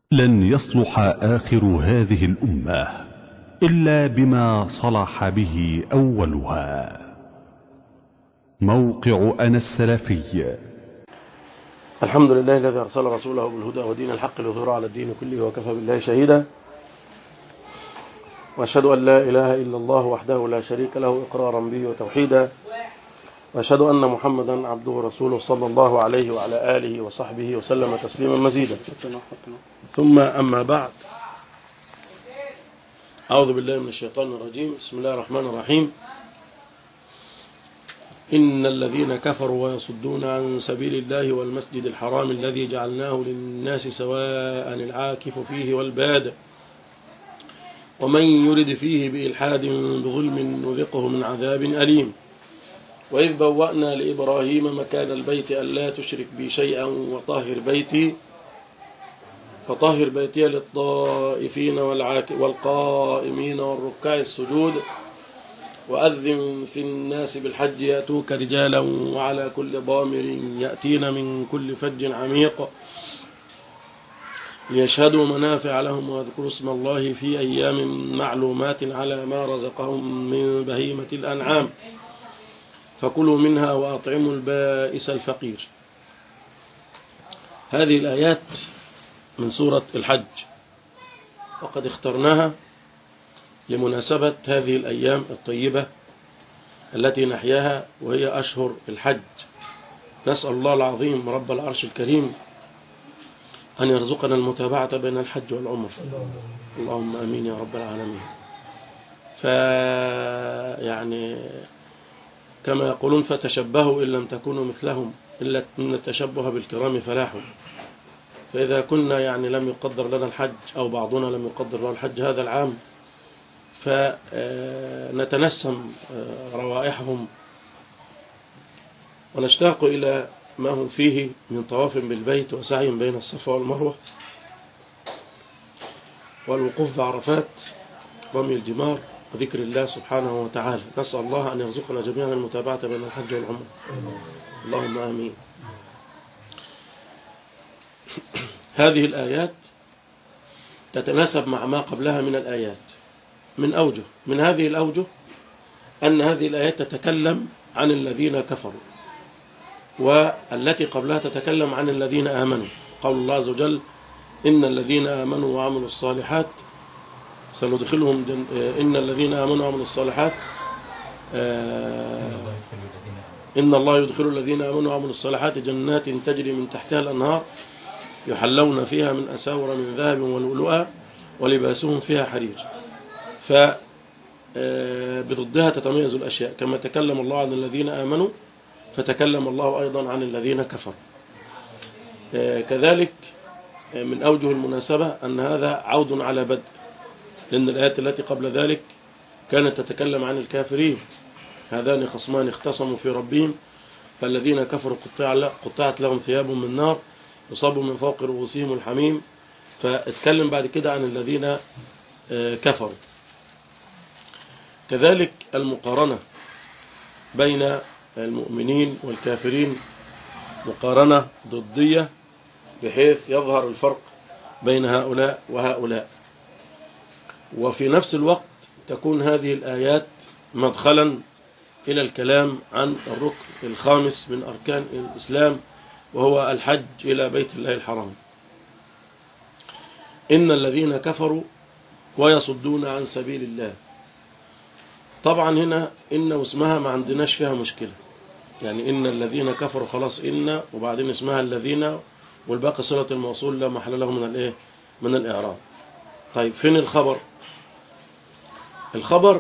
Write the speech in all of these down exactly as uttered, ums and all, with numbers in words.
لن يصلح آخر هذه الأمة إلا بما صلح به أولها. موقع أنا السلفي. الحمد لله الذي أرسل رسوله بالهدى ودين الحق ليظهره على الدين كله وكفى بالله شهيدا، وأشهد أن لا إله إلا الله وحده لا شريك له إقرارا به وتوحيدا، وأشهد أن محمدا عبده ورسوله صلى الله عليه وعلى آله وصحبه وسلم تسليما مزيدا. ثم أما بعد، أعوذ بالله من الشيطان الرجيم. بسم الله الرحمن الرحيم. إن الذين كفروا ويصدون عن سبيل الله والمسجد الحرام الذي جعلناه للناس سواء العاكف فيه والباد ومن يرد فيه بإلحاد بظلم نذقه من عذاب أليم. وإذ بوأنا لإبراهيم مكان البيت ألا تشرك بي شيئا وطهر بيتي وطهر بيتي للطائفين والقائمين والركع السجود وأذن في الناس بالحج يأتوك رجالا وعلى كل ضامر يأتين من كل فج عميق ليشهدوا منافع لهم ويذكروا اسم الله في أيام معلومات على ما رزقهم من بهيمة الأنعام فكلوا منها وأطعموا البائس الفقير. هذه الآيات من سورة الحج، وقد اخترناها لمناسبة هذه الأيام الطيبة التي نحياها وهي أشهر الحج. نسأل الله العظيم رب العرش الكريم أن يرزقنا المتابعة بين الحج والعمر، اللهم أمين يا رب العالمين. فيعني كما يقولون فتشبهوا إن لم تكونوا مثلهم إلا أن التشبه بالكرام فلاح. فإذا كنا يعني لم يقدر لنا الحج أو بعضنا لم يقدر لنا الحج هذا العام فنتنسم روائحهم ونشتاق إلى ما هم فيه من طواف بالبيت وسعي بين الصفا والمروة والوقوف بعرفات رمي الجمار وذكر الله سبحانه وتعالى. نسأل الله أن يرزقنا جميعا المتابعة بين الحج والعمرة، اللهم آمين. هذه الآيات تتناسب مع ما قبلها من الآيات من أوجه. من هذه الأوجه أن هذه الآيات تتكلم عن الذين كفروا، والتي قبلها تتكلم عن الذين آمنوا. قول الله عز وجل: إن الذين آمنوا وعملوا الصالحات سندخلهم جن... إن الذين آمنوا وعملوا الصالحات آه... إن الله يدخل الذين آمنوا وعملوا الصالحات جنات تجري من تحتها الأنهار يحلون فيها من أساور من ذهب ولؤلؤا ولباسهم فيها حرير. فبضدها تتميز الأشياء، كما تكلم الله عن الذين آمنوا فتكلم الله أيضا عن الذين كفروا. كذلك من أوجه المناسبة أن هذا عود على بدء، لأن الآيات التي قبل ذلك كانت تتكلم عن الكافرين. هذان خصمان اختصموا في ربهم فالذين كفروا قطعت لهم ثياب من نار يصاب من فوق رؤوسهم الحميم. فاتكلم بعد كده عن الذين كفروا. كذلك المقارنة بين المؤمنين والكافرين مقارنة ضدية بحيث يظهر الفرق بين هؤلاء وهؤلاء، وفي نفس الوقت تكون هذه الآيات مدخلا إلى الكلام عن الركن الخامس من أركان الإسلام وهو الحج إلى بيت الله الحرام. إن الذين كفروا ويصدون عن سبيل الله. طبعا هنا إن واسمها ما عندناش فيها مشكلة، يعني إن الذين كفروا خلاص إن وبعدين اسمها الذين والباقي صلة الموصول لا محل له من الإيه من الإعراب. طيب فين الخبر؟ الخبر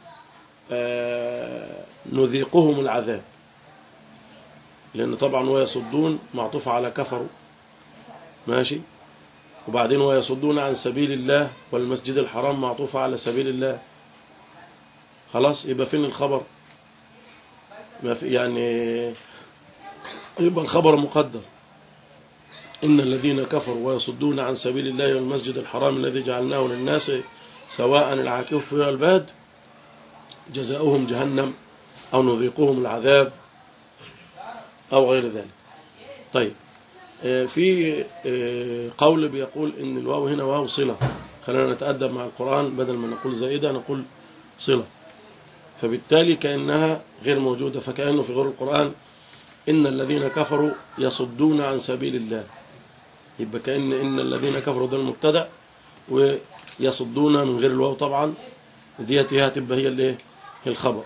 آه نذيقهم العذاب، لأن طبعا ويصدون معطوف على كفروا، ماشي، وبعدين ويصدون عن سبيل الله والمسجد الحرام معطوف على سبيل الله. خلاص يبقى فين الخبر؟ ما في يعني يبقى الخبر مقدر. إن الذين كفروا ويصدون عن سبيل الله والمسجد الحرام الذي جعلناه للناس سواء العاكف فيه والباد جزاؤهم جهنم أو نذيقهم العذاب أو غير ذلك. طيب في قول بيقول إن الواو هنا واو صلة، خلينا نتأدب مع القرآن، بدل ما نقول زائدة نقول صلة، فبالتالي كأنها غير موجودة، فكأنه في غير القرآن إن الذين كفروا يصدون عن سبيل الله، يبقى كأن إن الذين كفروا ده المبتدأ، ويصدون من غير الواو طبعا ديت هتبقى هي الايه هي الخبر.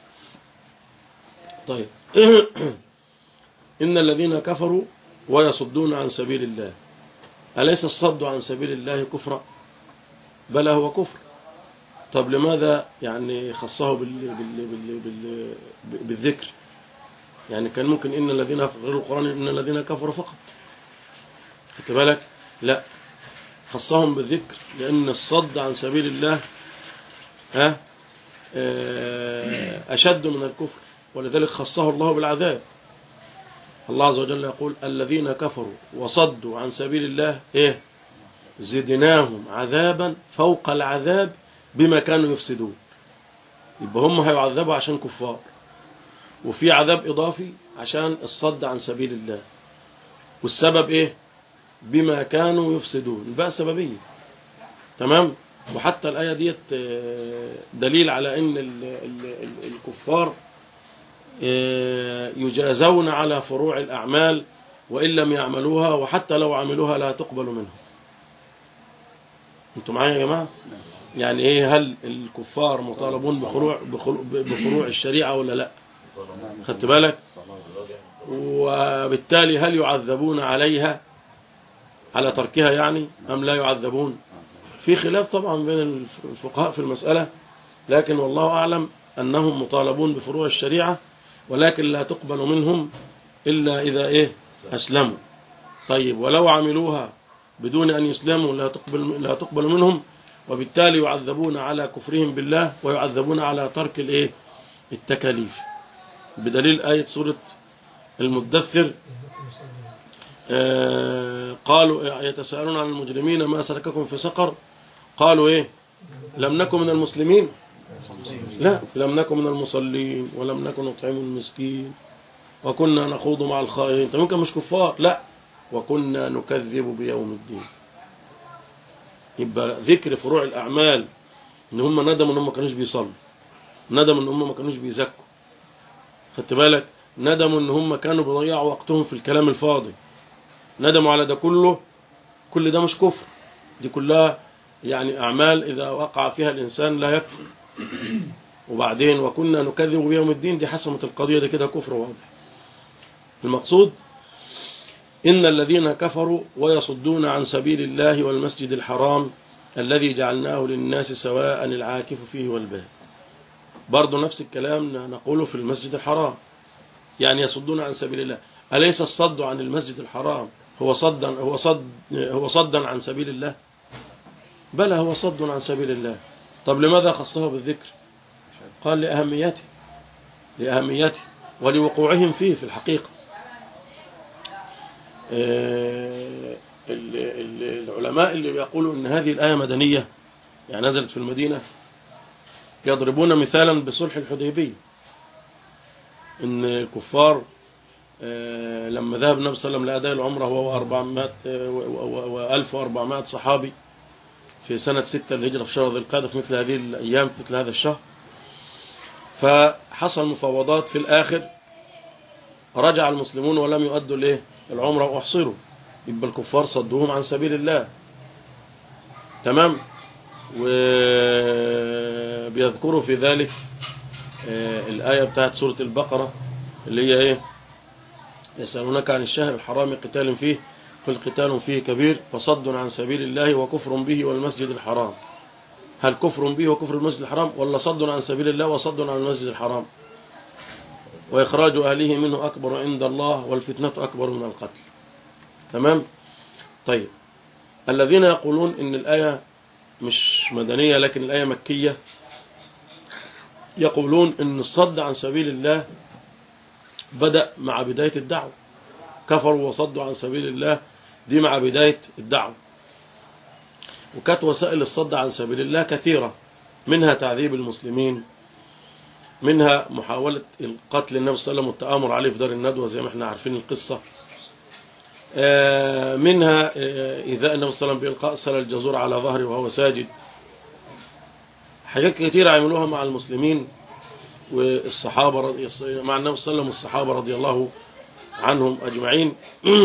طيب إن الذين كفروا ويصدون عن سبيل الله، أليس الصد عن سبيل الله كفر؟ بل هو كفر. طب لماذا يعني خصه بال بال بال بال بالذكر؟ يعني كان ممكن إن الذين غير القرآن إن الذين كفروا فقط، خدت بالك؟ لا، خصهم بالذكر لأن الصد عن سبيل الله ها أشد من الكفر، ولذلك خصه الله بالعذاب. الله عز وجل يقول الذين كفروا وصدوا عن سبيل الله إيه زدناهم عذابا فوق العذاب بما كانوا يفسدون. يبقى هم هيعذبوا عشان كفار، وفي عذاب إضافي عشان الصد عن سبيل الله، والسبب إيه بما كانوا يفسدون، بقى سببية. تمام. وحتى الآية ديت دليل على أن الكفار يجازون على فروع الأعمال وإن لم يعملوها، وحتى لو عملوها لا تقبل منهم. انتوا معايا يا جماعة؟ يعني ايه، هل الكفار مطالبون بفروع بفروع الشريعة ولا لا؟ خدت بالك؟ وبالتالي هل يعذبون عليها على تركها يعني أم لا يعذبون؟ في خلاف طبعا بين الفقهاء في المسألة، لكن والله أعلم أنهم مطالبون بفروع الشريعة، ولكن لا تقبل منهم إلا إذا إيه أسلموا. طيب ولو عملوها بدون أن يسلموا لا تقبل لا تقبل منهم، وبالتالي يعذبون على كفرهم بالله ويعذبون على ترك الإيه التكاليف، بدليل آية سورة المدثر آه قالوا يتساءلون عن المجرمين ما سلككم في سقر، قالوا إيه لم نكن من المسلمين، لا لم نكن من المصلين ولم نكن نطعم المسكين وكنا نخوض مع الخائضين. طيب ممكن مش كفار، لا وكنا نكذب بيوم الدين. يبقى ذكر فروع الأعمال إن هم ندموا إن هم ما كانوش بيصلوا، ندموا إن هم ما كانوش بيزكوا، خدت بالك؟ ندموا إن هم كانوا بيضيعوا وقتهم في الكلام الفاضي، ندموا على ده كله. كل ده مش كفر، دي كلها يعني أعمال إذا وقع فيها الإنسان لا يكفر. وبعدين وكنا نكذب بيوم الدين دي حسمت القضية، دي كده كفر واضح. المقصود إن الذين كفروا ويصدون عن سبيل الله والمسجد الحرام الذي جعلناه للناس سواء العاكف فيه والباد. برضو نفس الكلام نقوله في المسجد الحرام، يعني يصدون عن سبيل الله. أليس الصد عن المسجد الحرام هو صدا هو صد هو صدا عن سبيل الله؟ بلى هو صد عن سبيل الله. طب لماذا خصه بالذكر؟ قال لأهميته لأهميته ولوقوعهم فيه في الحقيقة. العلماء اللي بيقولوا ان هذه الآية مدنية يعني نزلت في المدينة يضربون مثالا بصلح الحديبية، ان الكفار لما ذهب النبي صلى الله عليه وسلم لأداء العمرة هو وألف وأربعمائة صحابي في سنة ستة الهجرة في شهر ذي القعدة في مثل هذه الأيام في مثل هذا الشهر، فحصل مفاوضات في الآخر رجع المسلمون ولم يؤدوا الايه العمرة واحصروا، يبقى الكفار صدوهم عن سبيل الله. تمام. وبيذكروا في ذلك الآية بتاعت سورة البقرة اللي هي ايه يسألونك عن الشهر الحرام قتال فيه قل قتال فيه كبير وصد عن سبيل الله وكفر به والمسجد الحرام. هل كفر به وكفر المسجد الحرام ولا صد عن سبيل الله وصد عن المسجد الحرام؟ وإخراج أهله منه أكبر عند الله والفتنة أكبر من القتل. تمام. طيب الذين يقولون إن الآية مش مدنية لكن الآية مكية يقولون إن الصد عن سبيل الله بدأ مع بداية الدعوة، كفروا وصدوا عن سبيل الله دي مع بداية الدعوة، وكانت وسائل الصد عن سبيل الله كثيرة، منها تعذيب المسلمين، منها محاولة القتل النبي صلى الله عليه وسلم والتآمر عليه في دار الندوة زي ما احنا عارفين القصة، منها إذا النبي صلى الله عليه وسلم بإلقاء سل الجزور على ظهره وهو ساجد. حاجات كثيرة عملوها مع المسلمين والصحابة مع النبي صلى الله عليه وسلم والصحابة رضي الله عنهم أجمعين.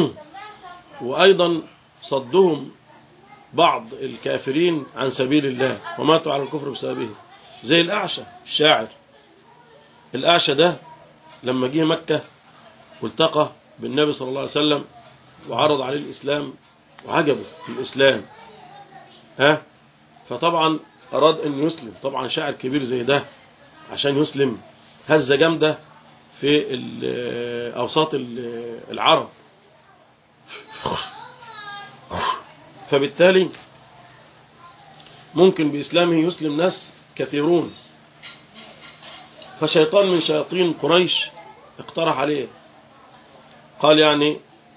وأيضا صدهم بعض الكافرين عن سبيل الله وماتوا على الكفر بسببه، زي الأعشى الشاعر. الأعشى ده لما جه مكة والتقى بالنبي صلى الله عليه وسلم وعرض عليه الإسلام وعجبه الإسلام، ها فطبعا أراد أن يسلم. طبعا شاعر كبير زي ده عشان يسلم هزة جامدة في أوساط العرب، فبالتالي ممكن بإسلامه يسلم ناس كثيرون. فشيطان من شياطين قريش اقترح عليه، قال يعني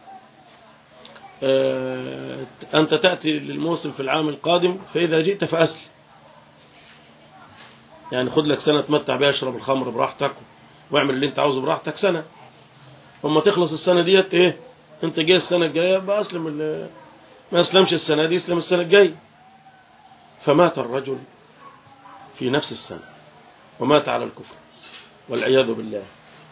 اه أنت تأتي للموسم في العام القادم فإذا جئت فأسلم، يعني خد لك سنة تمتع بها، اشرب الخمر براحتك واعمل اللي انت عاوزه براحتك سنة، وما تخلص السنة ديت ايه انت جاي السنة الجاية بقى اسلم. ما اسلمش السنة دي اسلم السنة الجاية. فمات الرجل في نفس السنة ومات على الكفر والعياذ بالله.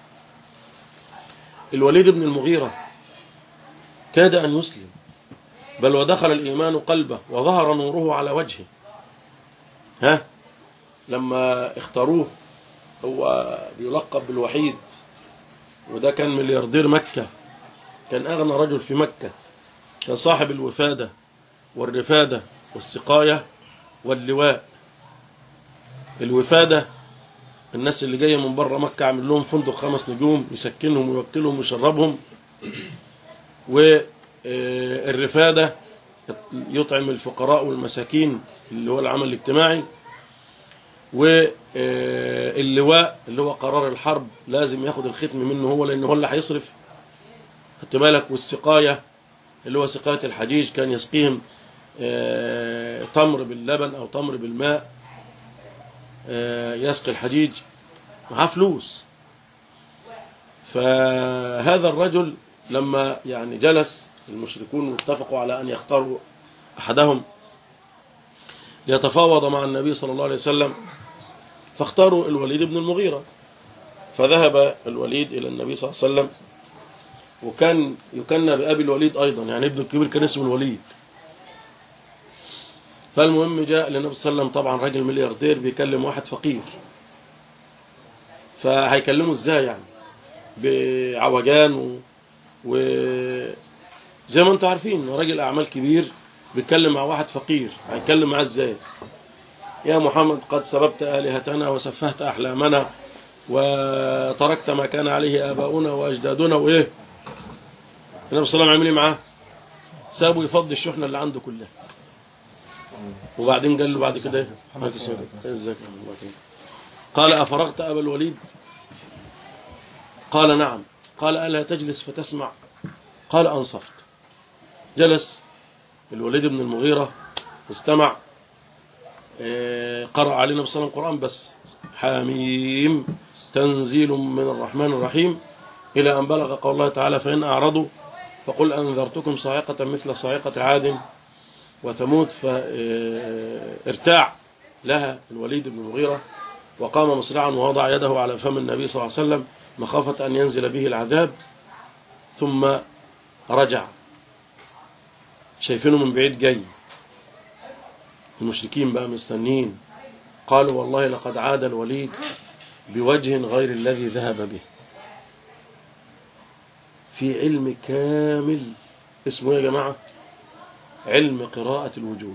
الوليد بن المغيرة كاد أن يسلم، بل ودخل الإيمان قلبه وظهر نوره على وجهه. ها لما اختاروه، هو بيلقب بالوحيد، وده كان ملياردير مكة، كان أغنى رجل في مكة، كان صاحب الوفادة والرفادة والسقاية واللواء. الوفادة الناس اللي جاية من بره مكة عمل لهم فندق خمس نجوم يسكنهم ويوكلهم ويشربهم، والرفادة يطعم الفقراء والمساكين اللي هو العمل الاجتماعي، واللواء اللي هو قرار الحرب لازم ياخد الختم منه هو لأنه هو اللي هيصرف، خدت بالك. والسقاية اللي هو سقاية الحجيج، كان يسقيهم تمر باللبن أو تمر بالماء، يسقي الحجيج، معاه فلوس. فهذا الرجل لما يعني جلس المشركون واتفقوا على أن يختاروا أحدهم ليتفاوض مع النبي صلى الله عليه وسلم، فاختاروا الوليد بن المغيرة. فذهب الوليد إلى النبي صلى الله عليه وسلم، وكان يكنى بأبي الوليد أيضا، يعني ابنه الكبير كان اسمه الوليد. فالمهم جاء للنبي صلى الله عليه وسلم، طبعا راجل ملياردير بيكلم واحد فقير، فهيكلمه ازاي يعني؟ بعوجان و... وزي ما انتم عارفين راجل أعمال كبير بيتكلم مع واحد فقير، هيكلم معاه ازاي؟ يا محمد قد سببت آلهتنا وسفهت أحلامنا وتركت ما كان عليه آباؤنا وأجدادنا، وإيه النبي صلى الله عليه وسلم عمل ايه معاه؟ سابه يفضي الشحنة اللي عنده كلها. وبعدين قال له بعد كده ايه؟ قال أفرغت أبا الوليد؟ قال نعم. قال ألا تجلس فتسمع؟ قال أنصفت. جلس الوليد بن المغيرة واستمع. قرأ علينا النبي صلى الله عليه وسلم القرآن بس، حميم تنزيل من الرحمن الرحيم، إلى أن بلغ قول الله تعالى فإن أعرضوا فقل أنذرتكم صاعقة مثل صاعقة عاد وثمود. فارتاع لها الوليد بن المغيرة وقام مسرعا ووضع يده على فم النبي صلى الله عليه وسلم مخافة أن ينزل به العذاب، ثم رجع. شايفينه من بعيد جاي، المشركين بقى مستنين، قالوا والله لقد عاد الوليد بوجه غير الذي ذهب به، في علم كامل اسمه يا جماعة علم قراءة الوجوه.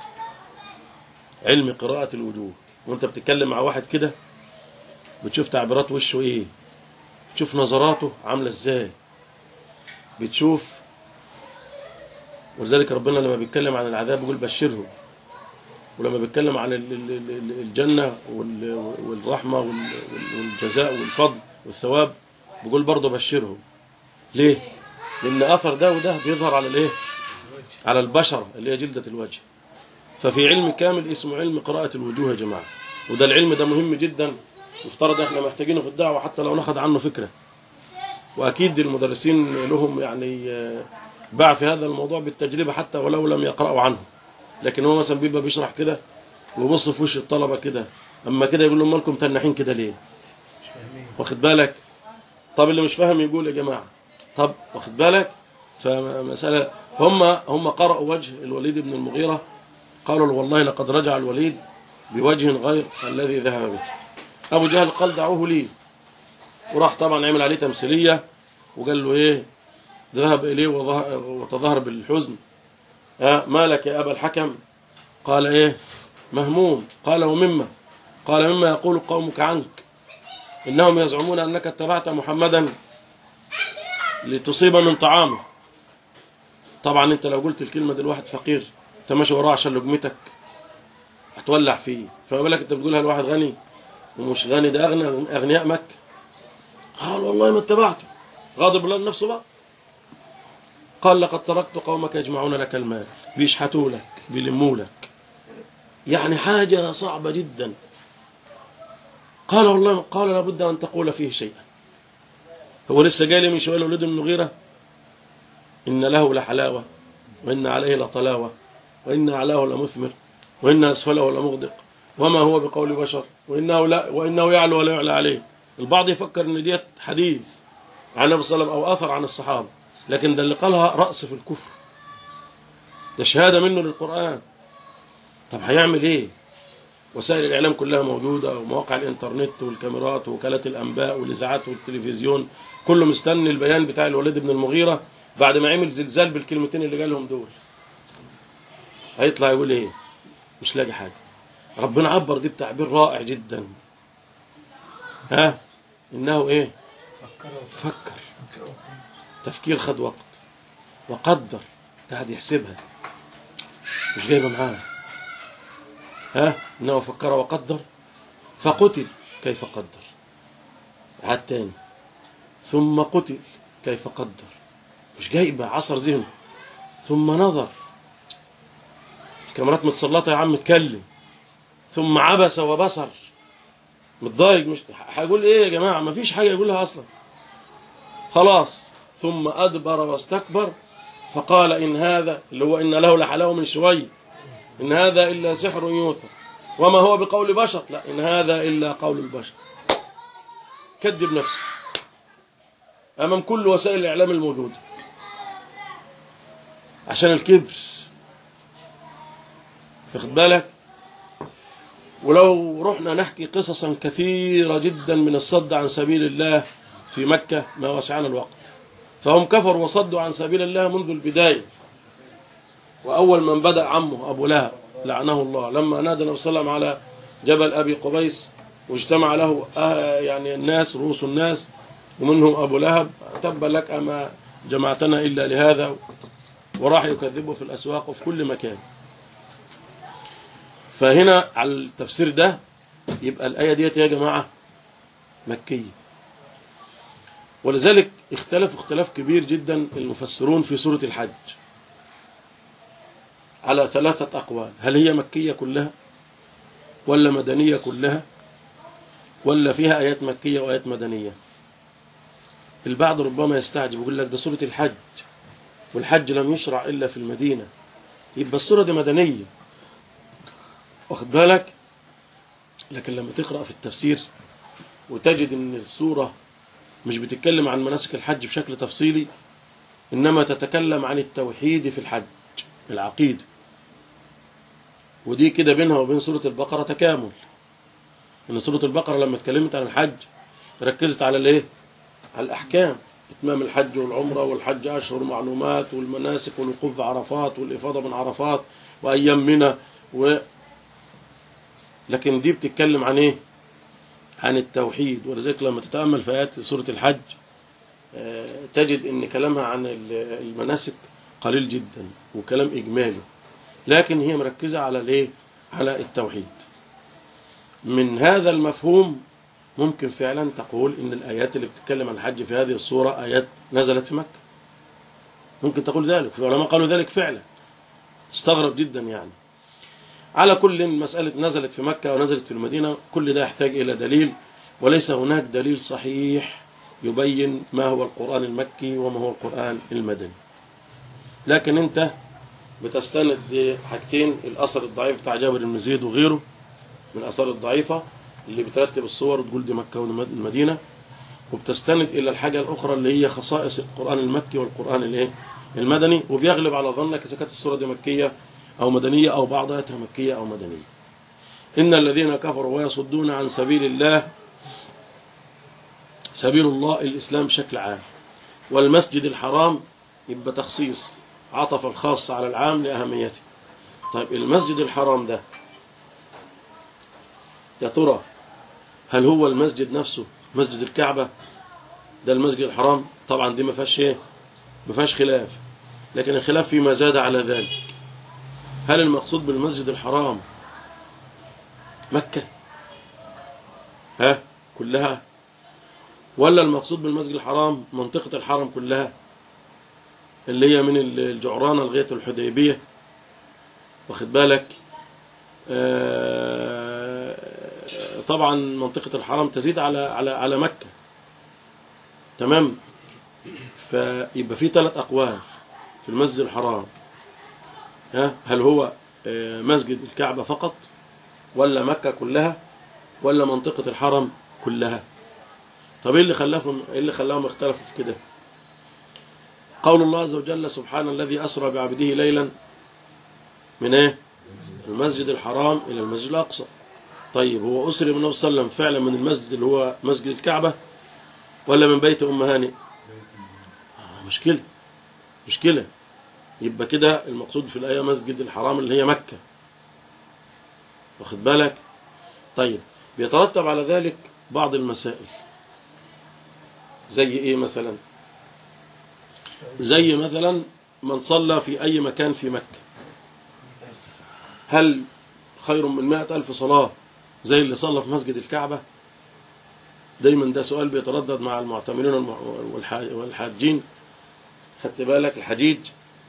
علم قراءة الوجوه، وانت بتتكلم مع واحد كده بتشوف تعبيرات وشه ايه، بتشوف نظراته عاملة ازاي، بتشوف. ولذلك ربنا لما بيتكلم عن العذاب يقول بشرهم، ولما بيتكلم عن الجنة والرحمة والجزاء والفضل والثواب بيقول برضه بشرهم. ليه؟ لأن أثر ده وده بيظهر على الايه؟ على البشرة اللي هي جلدة الوجه. ففي علم كامل اسمه علم قراءة الوجوه يا جماعة، وده العلم ده مهم جدا، مفترض احنا محتاجينه في الدعوة حتى لو ناخد عنه فكرة. وأكيد المدرسين لهم يعني باع في هذا الموضوع بالتجربة حتى ولو لم يقرأوا عنه. لكن هو مثلا بيبقى بيشرح كده ويبص في وش الطلبة كده، أما كده يقول لهم مالكم تنحين كده ليه؟ مش فاهمين. واخد بالك؟ طب اللي مش فاهم يقول يا جماعة. طب واخد بالك؟ فمسألة فهم هم قرأوا وجه الوليد بن المغيرة، قالوا والله لقد رجع الوليد بوجه غير الذي ذهب به. أبو جهل قال دعوه لي، وراح طبعا عمل عليه تمثيلية وقال له إيه، ذهب إليه وتظاهر بالحزن. ها ما لك يا أبا الحكم؟ قال إيه، مهموم. قال ومما؟ قال مما يقول قومك عنك، إنهم يزعمون أنك اتبعت محمدا لتصيب من طعامه. طبعا أنت لو قلت الكلمة دي لواحد فقير أنت ماشي وراه عشان لقمتك هتولع فيه، فما بالك أنت بتقولها لواحد غني ومش غني، ده أغنى من أغنياء مكة. قال والله ما اتبعته، غاضب الله نفسه بقى. قال لقد تركت قومك يجمعون لك المال، بيشحتوا لك بيلموا لك، يعني حاجة صعبة جدا. قال والله، قال لابد أن تقول فيه شيئا. هو لسه جاي لي من شوية الوليد بن المغيرة، إن له لحلاوة وإن عليه لطلاوة وإن أعلاه لمثمر وإن أسفله لمغدق وما هو بقول بشر وإنه, لا وإنه يعلو ولا يعلى عليه. البعض يفكر إن ديت حديث عن النبي صلى الله عليه وسلم أو أثر عن الصحابة، لكن ده اللي قالها رأس في الكفر، ده شهادة منه للقرآن. طب هيعمل إيه؟ وسائل الإعلام كلها موجودة، ومواقع الإنترنت والكاميرات ووكالات الأنباء والإذاعات والتلفزيون، كله مستني البيان بتاع الوليد بن المغيرة بعد ما عمل زلزال بالكلمتين اللي قالهم دول. هيطلع يقول إيه؟ مش لاقي حاجة. ربنا عبر دي بتعبير رائع جدا. ها؟ إنه إيه؟ فكر تفكير خد وقت وقدر، قاعد يحسبها مش جايبه معاه. ها؟ إنه فكر وقدر فقتل كيف قدر. عاد تاني ثم قتل كيف قدر، مش جايبه، عصر ذهنه. ثم نظر، الكاميرات متسلطه يا عم اتكلم. ثم عبس وبصر، متضايق، مش هقول ايه يا جماعه، ما فيش حاجه يقولها اصلا، خلاص. ثم ادبر واستكبر فقال ان هذا، اللي هو ان له لحلاوه من شويه، ان هذا الا سحر يوثر وما هو بقول بشر، لا ان هذا الا قول البشر. كذب نفسه امام كل وسائل الاعلام الموجوده عشان الكبر، واخد بالك. ولو رحنا نحكي قصصا كثيرة جدا من الصد عن سبيل الله في مكة ما وسعنا الوقت. فهم كفروا وصدوا عن سبيل الله منذ البداية. وأول من بدأ عمه أبو لهب لعنه الله، لما نادى النبي صلى الله عليه وسلم على جبل أبي قبيس واجتمع له يعني الناس، رؤوس الناس، ومنهم أبو لهب، تبا لك أما جمعتنا إلا لهذا، وراح يكذبه في الأسواق وفي كل مكان. فهنا على التفسير ده يبقى الآية ديت يا جماعة مكية. ولذلك اختلفوا اختلاف كبير جدا المفسرون في سورة الحج على ثلاثة أقوال: هل هي مكية كلها ولا مدنية كلها ولا فيها آيات مكية وآيات مدنية؟ البعض ربما يستعجب يقول لك ده سورة الحج والحج لم يشرع إلا في المدينة، يبقى السورة دي مدنية، واخد بالك. لكن لما تقرأ في التفسير وتجد ان السورة مش بتتكلم عن مناسك الحج بشكل تفصيلي، انما تتكلم عن التوحيد في الحج، العقيدة. ودي كده بينها وبين سورة البقرة تكامل، ان سورة البقرة لما اتكلمت عن الحج ركزت على الايه؟ على الاحكام، اتمام الحج والعمرة والحج اشهر معلومات والمناسك والوقوف في عرفات والافاضة من عرفات وايام منى و لكن دي بتتكلم عن ايه؟ عن التوحيد. ولذلك لما تتأمل في آيات سورة الحج تجد ان كلامها عن المناسك قليل جدا وكلام اجمالي، لكن هي مركزة على الايه؟ على التوحيد. من هذا المفهوم ممكن فعلا تقول ان الايات اللي بتتكلم عن الحج في هذه الصورة ايات نزلت في مكة، ممكن تقول ذلك، في علماء قالوا ذلك فعلا، استغرب جدا يعني. على كل مسألة نزلت في مكة ونزلت في المدينة كل ده يحتاج إلى دليل، وليس هناك دليل صحيح يبين ما هو القرآن المكي وما هو القرآن المدني. لكن انت بتستند لحاجتين: الاثر الضعيف بتاع جابر بن زيد وغيره من الاثار الضعيفه اللي بترتب الصور وتقول دي مكه والمدينه، وبتستند الى الحاجه الاخرى اللي هي خصائص القران المكي والقران الايه المدني، وبيغلب على ظنك اذا كانت السوره دي مكيه او مدنيه او بعض اياتها مكيه او مدنيه. ان الذين كفروا ويصدون عن سبيل الله، سبيل الله الاسلام بشكل عام، والمسجد الحرام يبقى تخصيص، عطف الخاص على العام لاهميته. طيب المسجد الحرام ده يا ترى هل هو المسجد نفسه مسجد الكعبة؟ ده المسجد الحرام طبعا دي ما فيهاش ايه، ما فيهاش خلاف، لكن الخلاف فيما زاد على ذلك. هل المقصود بالمسجد الحرام مكة ها كلها، ولا المقصود بالمسجد الحرام منطقة الحرم كلها اللي هي من الجعرانة لغاية الحديبية، واخد بالك؟ آه طبعا منطقة الحرم تزيد على على على مكة، تمام؟ فيبقى في ثلاث أقوال في المسجد الحرام. ها هل هو مسجد الكعبة فقط، ولا مكة كلها، ولا منطقة الحرم كلها؟ طب ايه اللي خلاهم ايه اللي خلاهم اختلفوا في كده؟ قول الله عز وجل: سبحان الذي أسرى بعبده ليلا من ايه؟ المسجد الحرام إلى المسجد الأقصى. طيب هو أسري من النبي صلى الله عليه وسلم فعلا من المسجد اللي هو مسجد الكعبة، ولا من بيت أم هانئ؟ آه مشكلة مشكلة يبقى كده المقصود في الآية مسجد الحرام اللي هي مكة، واخد بالك؟ طيب بيترتب على ذلك بعض المسائل، زي ايه مثلا؟ زي مثلا من صلى في أي مكان في مكة، هل خير من مائة ألف صلاة زي اللي صلى في مسجد الكعبة؟ دايما ده سؤال بيتردد مع المعتمرين والحاجين، خدت بالك؟ الحجيج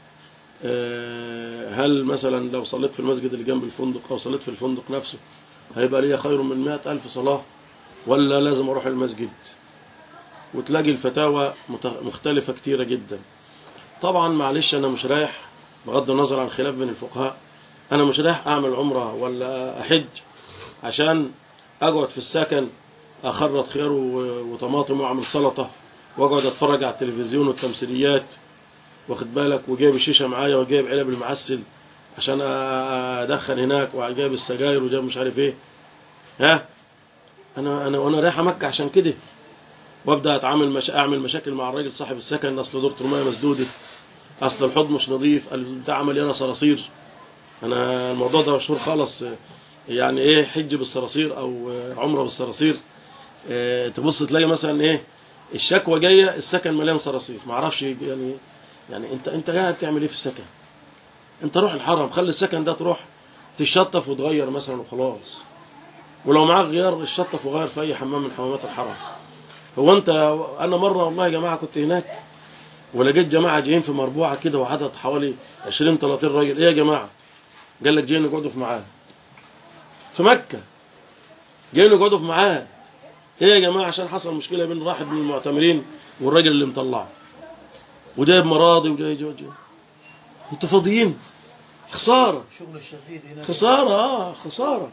هل مثلا لو صليت في المسجد اللي جنب الفندق أو صليت في الفندق نفسه هيبقى لي خير من مائة ألف صلاة، ولا لازم أروح المسجد؟ وتلاقي الفتاوى مختلفة كتيرة جدا. طبعا معلش أنا مش رايح، بغض النظر عن خلاف بين الفقهاء، أنا مش رايح أعمل عمرة ولا أحج عشان أقعد في السكن أخرط خيار وطماطم وأعمل سلطة وأقعد أتفرج على التلفزيون والتمثيليات، واخد بالك؟ وجايب الشيشة معايا وجايب علب المعسل عشان أدخن هناك، وجايب السجاير وجايب مش عارف إيه. ها أنا أنا وأنا رايح مكة عشان كده، وابدا اتعامل مش... اعمل مشاكل مع الراجل صاحب السكن، اصل دورة الميه مسدوده، اصل الحوض مش نظيف، البتاع مليانه صراصير. انا الموضوع ده مشهور خالص، يعني ايه حج بالصراصير او عمره بالصراصير. اه تبص تلاقي مثلا ايه الشكوى جايه السكن مليان صراصير، ما اعرفش يعني يعني انت انت قاعد تعمل ايه في السكن؟ انت روح الحرم، خلي السكن ده تروح تشطف وتغير مثلا وخلاص، ولو معاك غيار الشطف وغير في اي حمام من حمامات الحرم. هو انت انا مره والله يا جماعه كنت هناك ولقيت جماعه جايين في مربوعه كده وعدد حوالي عشرين ثلاثين راجل. ايه يا جماعه؟ قال لك جايين يقعدوا في معاد في مكه، جايين يقعدوا في معاد. ايه يا جماعه؟ عشان حصل مشكله بين واحد من المعتمرين والراجل اللي مطلعه وجايب مراضي وجاي جاي جاي. انتوا فاضيين؟ خساره شغل الشديد هنا، خساره اه خساره.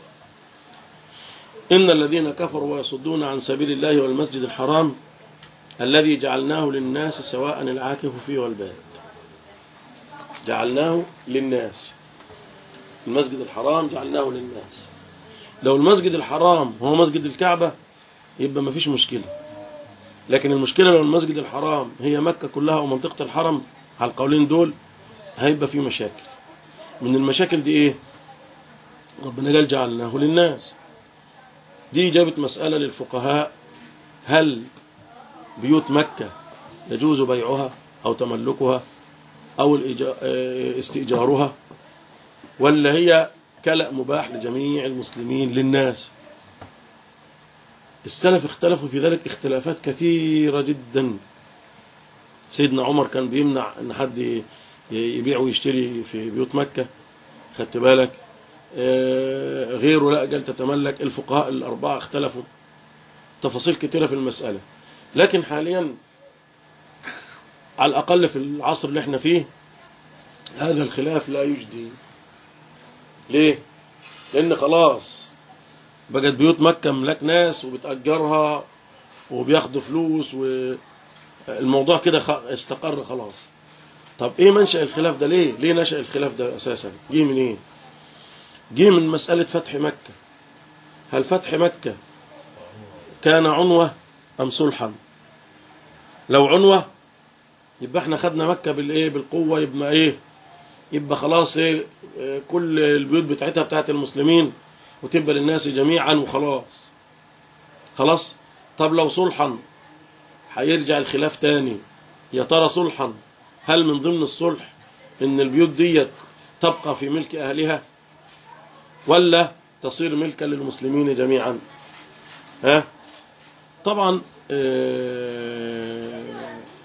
إن الذين كفروا ويصدون عن سبيل الله والمسجد الحرام الذي جعلناه للناس سواء العاكف فيه والباد. جعلناه للناس، المسجد الحرام جعلناه للناس. لو المسجد الحرام هو مسجد الكعبة يبقى ما فيش مشكلة، لكن المشكلة لو المسجد الحرام هي مكة كلها ومنطقة الحرم، على القولين دول هيبقى في مشاكل. من المشاكل دي ايه؟ ربنا قال جعلناه للناس، دي جابت مسألة للفقهاء: هل بيوت مكة يجوز بيعها أو تملكها أو استئجارها، ولا هي كلأ مباح لجميع المسلمين للناس؟ السلف اختلفوا في ذلك اختلافات كثيرة جدا. سيدنا عمر كان بيمنع أن حد يبيع ويشتري في بيوت مكة، خدت بالك؟ غيره لا قال تتملك. الفقهاء الأربعة اختلفوا تفاصيل كثيرة في المسألة، لكن حاليا على الأقل في العصر اللي احنا فيه هذا الخلاف لا يجدي. ليه؟ لأن خلاص بقت بيوت مكة ملاك ناس وبتأجرها وبياخدوا فلوس والموضوع كده استقر خلاص. طب ايه منشأ الخلاف ده؟ ليه؟ ليه نشأ الخلاف ده أساسا؟ جه منين؟ إيه؟ جه من مسألة فتح مكة. هل فتح مكة كان عنوة أم صلحا؟ لو عنوة يبقى احنا خدنا مكة بالايه؟ بالقوة، يبقى ايه؟ يبقى خلاص ايه؟ كل البيوت بتاعتها بتاعت المسلمين وتبقى للناس جميعا وخلاص. خلاص. طب لو صلحا هيرجع الخلاف تاني. يا ترى صلحا هل من ضمن الصلح ان البيوت ديت تبقى في ملك اهلها ولا تصير ملكا للمسلمين جميعا؟ ها؟ طبعا اه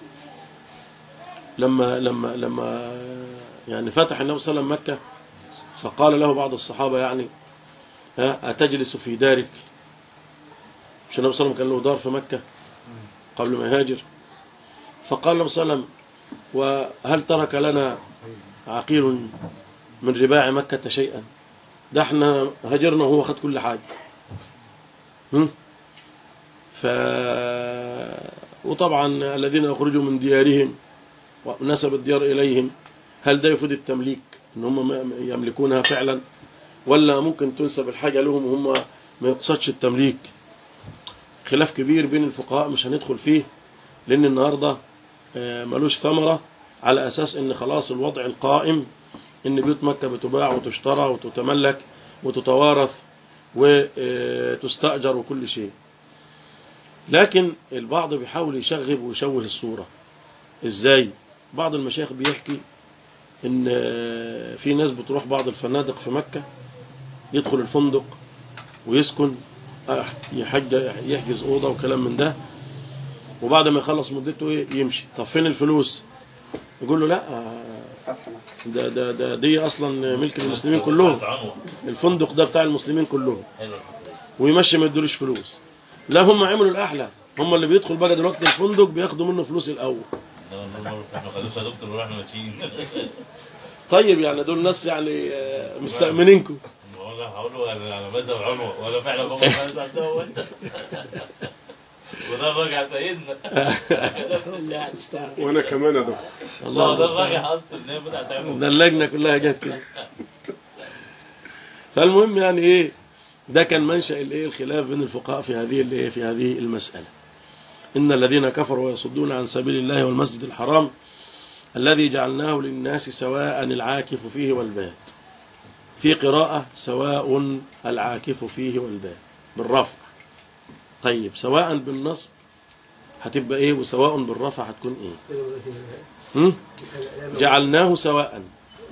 لما لما لما يعني فتح النبي صلى الله عليه وسلم مكة، فقال له بعض الصحابة يعني ها أتجلس في دارك؟ مش النبي صلى الله عليه وسلم كان له دار في مكة قبل ما يهاجر؟ فقال النبي صلى الله عليه وسلم وهل ترك لنا عقيل من رباع مكة شيئا؟ ده احنا هاجرنا وهو خد كل حاجة. هم؟ ف وطبعا الذين يخرجوا من ديارهم ونسب الديار إليهم، هل ده يفيد التمليك ان هم يملكونها فعلا ولا ممكن تنسب الحاجة لهم وهم ما يقصدش التمليك؟ خلاف كبير بين الفقهاء مش هندخل فيه، لأن النهاردة ملوش ثمرة، على أساس ان خلاص الوضع القائم ان بيوت مكة بتباع وتشترى وتتملك وتتوارث وتستأجر وكل شيء. لكن البعض بيحاول يشغب ويشوه الصورة. ازاي؟ بعض المشايخ بيحكي ان في ناس بتروح بعض الفنادق في مكة، يدخل الفندق ويسكن، يحجز أوضة وكلام من ده، وبعد ما يخلص مدته يمشي. طب فين الفلوس؟ يقول له لا ده ده ده دي اصلا ملك المسلمين كلهم، الفندق ده بتاع المسلمين كلهم، ويمشي ما يدولوش فلوس. لا هم عملوا الاحلى، هم اللي بيدخل بقى دلوقتي الفندق بياخدوا منه فلوس الاول. طيب يعني دول ناس يعني مستأمنينكم. هقول له على مذهب عنوة ولا فعلا هم عندهم وانت وده الراجع سيدنا. وانا كمان يا دكتور. الله ده الراجع اصلا ان هي بتاعت عنوة، ده اللجنه كلها جت كده. فالمهم يعني ايه، ده كان منشأ الايه الخلاف بين الفقهاء في هذه الايه في هذه المسألة. ان الذين كفروا ويصدون عن سبيل الله والمسجد الحرام الذي جعلناه للناس سواء العاكف فيه والباد. في قراءة سواء العاكف فيه والباد بالرفع. طيب سواء بالنصب هتبقى ايه، وسواء بالرفع هتكون ايه؟ هم؟ جعلناه سواء.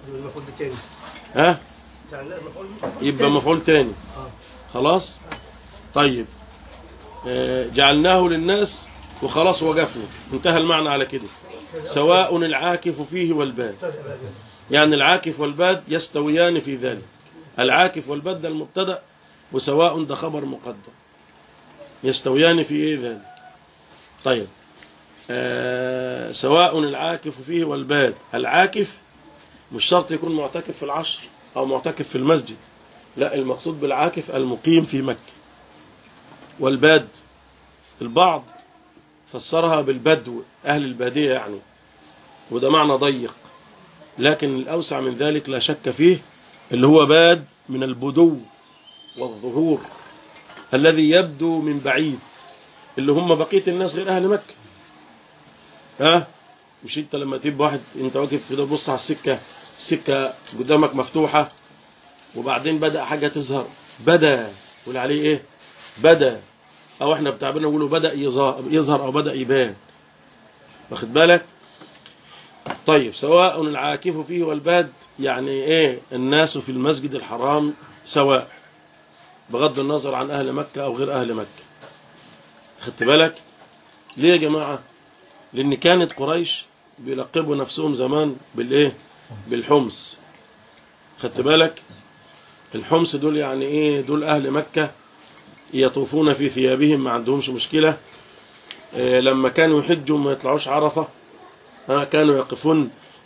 ها؟ يبقى مفعول تاني. خلاص. طيب جعلناه للناس وخلاص وقفنا، انتهى المعنى على كده. سواء العاكف فيه والباد، يعني العاكف والباد يستويان في ذلك. العاكف والباد ده المبتدأ، وسواء ده خبر مقدم، يستويان في ايه ذلك. طيب آه سواء العاكف فيه والباد. العاكف مش شرط يكون معتكف في العشر او معتكف في المسجد، لا، المقصود بالعاكف المقيم في مكة. والباد البعض فسرها بالبدو، اهل البادية يعني، وده معنى ضيق، لكن الأوسع من ذلك لا شك فيه، اللي هو باد من البدو والظهور الذي يبدو من بعيد، اللي هم بقية الناس غير أهل مكة. ها؟ مش انت لما تبقى واحد انت واقف كده تبص على السكة، السكة قدامك مفتوحة وبعدين بدأ حاجة تظهر، بدأ يقول عليه ايه؟ بدأ، او احنا بتعبنا نقوله بدأ يظهر او بدأ يبان، واخد بالك؟ طيب سواء العاكف فيه والباد يعني ايه؟ الناس في المسجد الحرام سواء، بغض النظر عن اهل مكة او غير اهل مكة. خدت بالك؟ ليه يا جماعة؟ لان كانت قريش بيلقبوا نفسهم زمان بالايه؟ بالحمص. خدت بالك؟ الحمص دول يعني ايه؟ دول اهل مكة يطوفون في ثيابهم، ما عندهمش مشكلة. إيه لما كانوا يحجوا ما يطلعوش عرفة، ها كانوا يقفون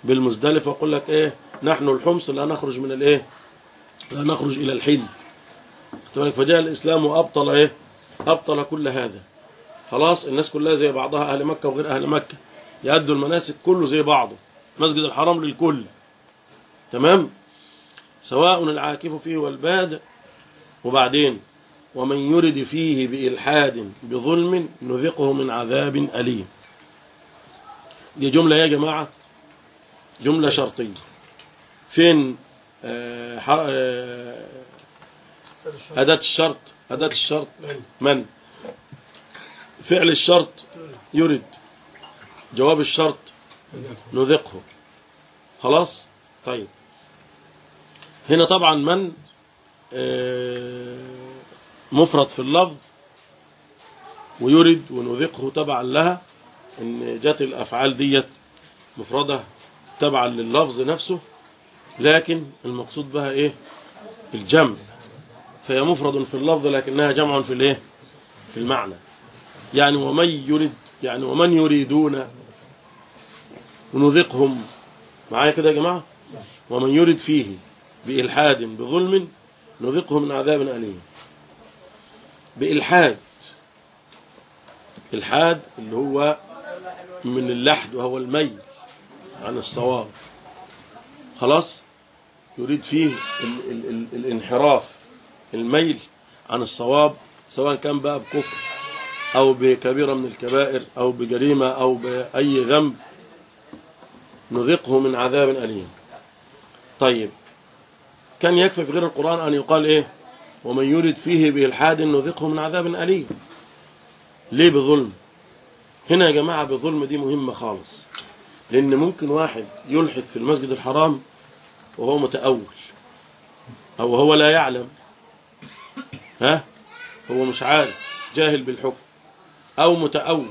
بالمزدلفة ويقول لك ايه نحن الحمص لا نخرج من الايه لا نخرج الى الحل. فجاء الاسلام وابطل ايه ابطل كل هذا. خلاص الناس كلها زي بعضها، اهل مكة وغير اهل مكة يأدوا المناسك كله زي بعضه، مسجد الحرام للكل تمام، سواء العاكف فيه والباد. وبعدين ومن يرد فيه بإلحاد بظلم نذقه من عذاب أليم. دي جملة يا جماعة جملة شرطية. فين آه آه أداة الشرط؟ أداة الشرط من؟ فعل الشرط يرد، جواب الشرط نذقه. خلاص طيب هنا طبعا من آه مفرد في اللفظ، ويرد ونذقه تبعا لها، ان جت الافعال ديت مفردة تبعا لللفظ نفسه، لكن المقصود بها ايه الجمع، فهي مفرد في اللفظ لكنها جمع في الايه في المعنى. يعني ومن يرد يعني ومن يريدون ونذقهم معايا كده يا جماعة، ومن يرد فيه بإلحاد بظلم نذقه من عذاب أليم. بإلحاد، الحاد اللي هو من اللحد وهو الميل عن الصواب. خلاص يريد فيه ال ال ال الانحراف، الميل عن الصواب، سواء كان بقى بكفر أو بكبيرة من الكبائر أو بجريمة أو بأي ذنب، نذقه من عذاب أليم. طيب كان يكفي في غير القرآن أن يقال إيه ومن يرد فيه بإلحاد نذقه من عذاب أليم. ليه بظلم؟ هنا يا جماعة بظلم دي مهمة خالص، لأن ممكن واحد يلحد في المسجد الحرام وهو متأول، أو هو لا يعلم، ها هو مش عارف، جاهل بالحكم، أو متأول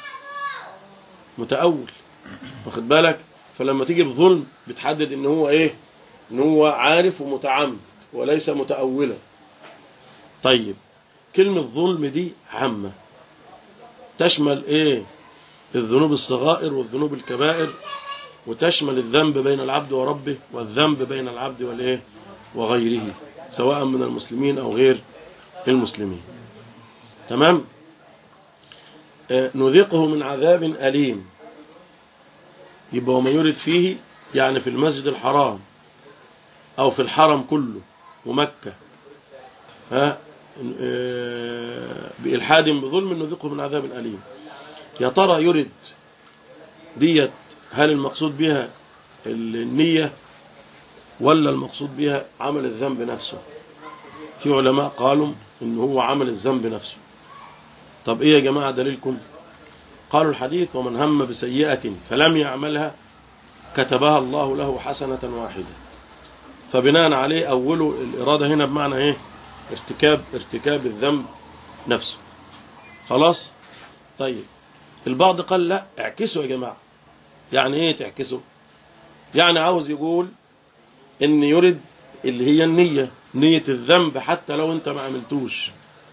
متأول واخد بالك. فلما تيجي بظلم بتحدد إن هو إيه إن هو عارف ومتعمد وليس متأولا. طيب كلمة ظلم دي عامة، تشمل إيه الذنوب الصغائر والذنوب الكبائر، وتشمل الذنب بين العبد وربه والذنب بين العبد والإيه وغيره، سواء من المسلمين أو غير المسلمين. تمام. آه نذقه من عذاب أليم. يبقى وما يرد فيه يعني في المسجد الحرام أو في الحرم كله ومكة ها آه بإلحاد بظلم نذقه من عذاب أليم. يا ترى يرد ديت هل المقصود بها النية ولا المقصود بها عمل الذنب نفسه؟ في علماء قالوا إن هو عمل الذنب نفسه. طب إيه يا جماعة دليلكم؟ قالوا الحديث ومن هم بسيئة فلم يعملها كتبها الله له حسنة واحدة. فبناء عليه أولوا الإرادة هنا بمعنى إيه ارتكاب ارتكاب الذنب نفسه. خلاص. طيب البعض قال لا اعكسوا يا جماعة. يعني ايه تعكسوا؟ يعني عاوز يقول ان يرد اللي هي النية، نية الذنب حتى لو انت ما عملتوش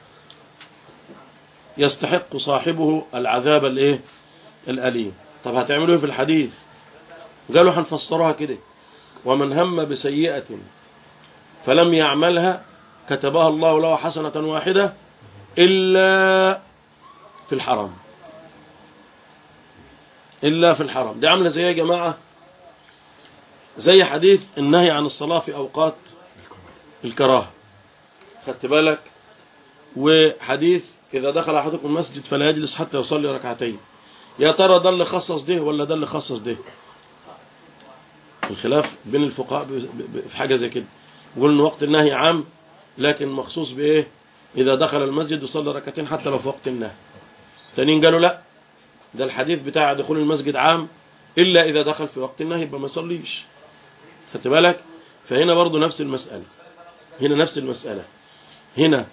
يستحق صاحبه العذاب الايه الأليم. طب هتعملوا ايه في الحديث؟ قالوا هنفسروها كده ومن هم بسيئة فلم يعملها كتبها الله له حسنة واحدة إلا في الحرم. إلا في الحرم دي عاملة زي يا جماعة زي حديث النهي عن الصلاة في أوقات الكراهة، خدت بالك؟ وحديث إذا دخل أحدكم المسجد فلا يجلس حتى يصلي ركعتين. يا ترى ده اللي خصص ده ولا ده اللي خصص ده؟ الخلاف بين الفقهاء في حاجة زي كده. قلنا وقت النهي عام لكن مخصوص بإيه؟ إذا دخل المسجد يصلي ركعتين حتى لو في وقت النهي. التانيين قالوا لا، ده الحديث بتاع دخول المسجد عام إلا إذا دخل في وقت النهي يبقى ما يصليش. خدت بالك؟ فهنا برضو نفس المسألة، هنا نفس المسألة. هنا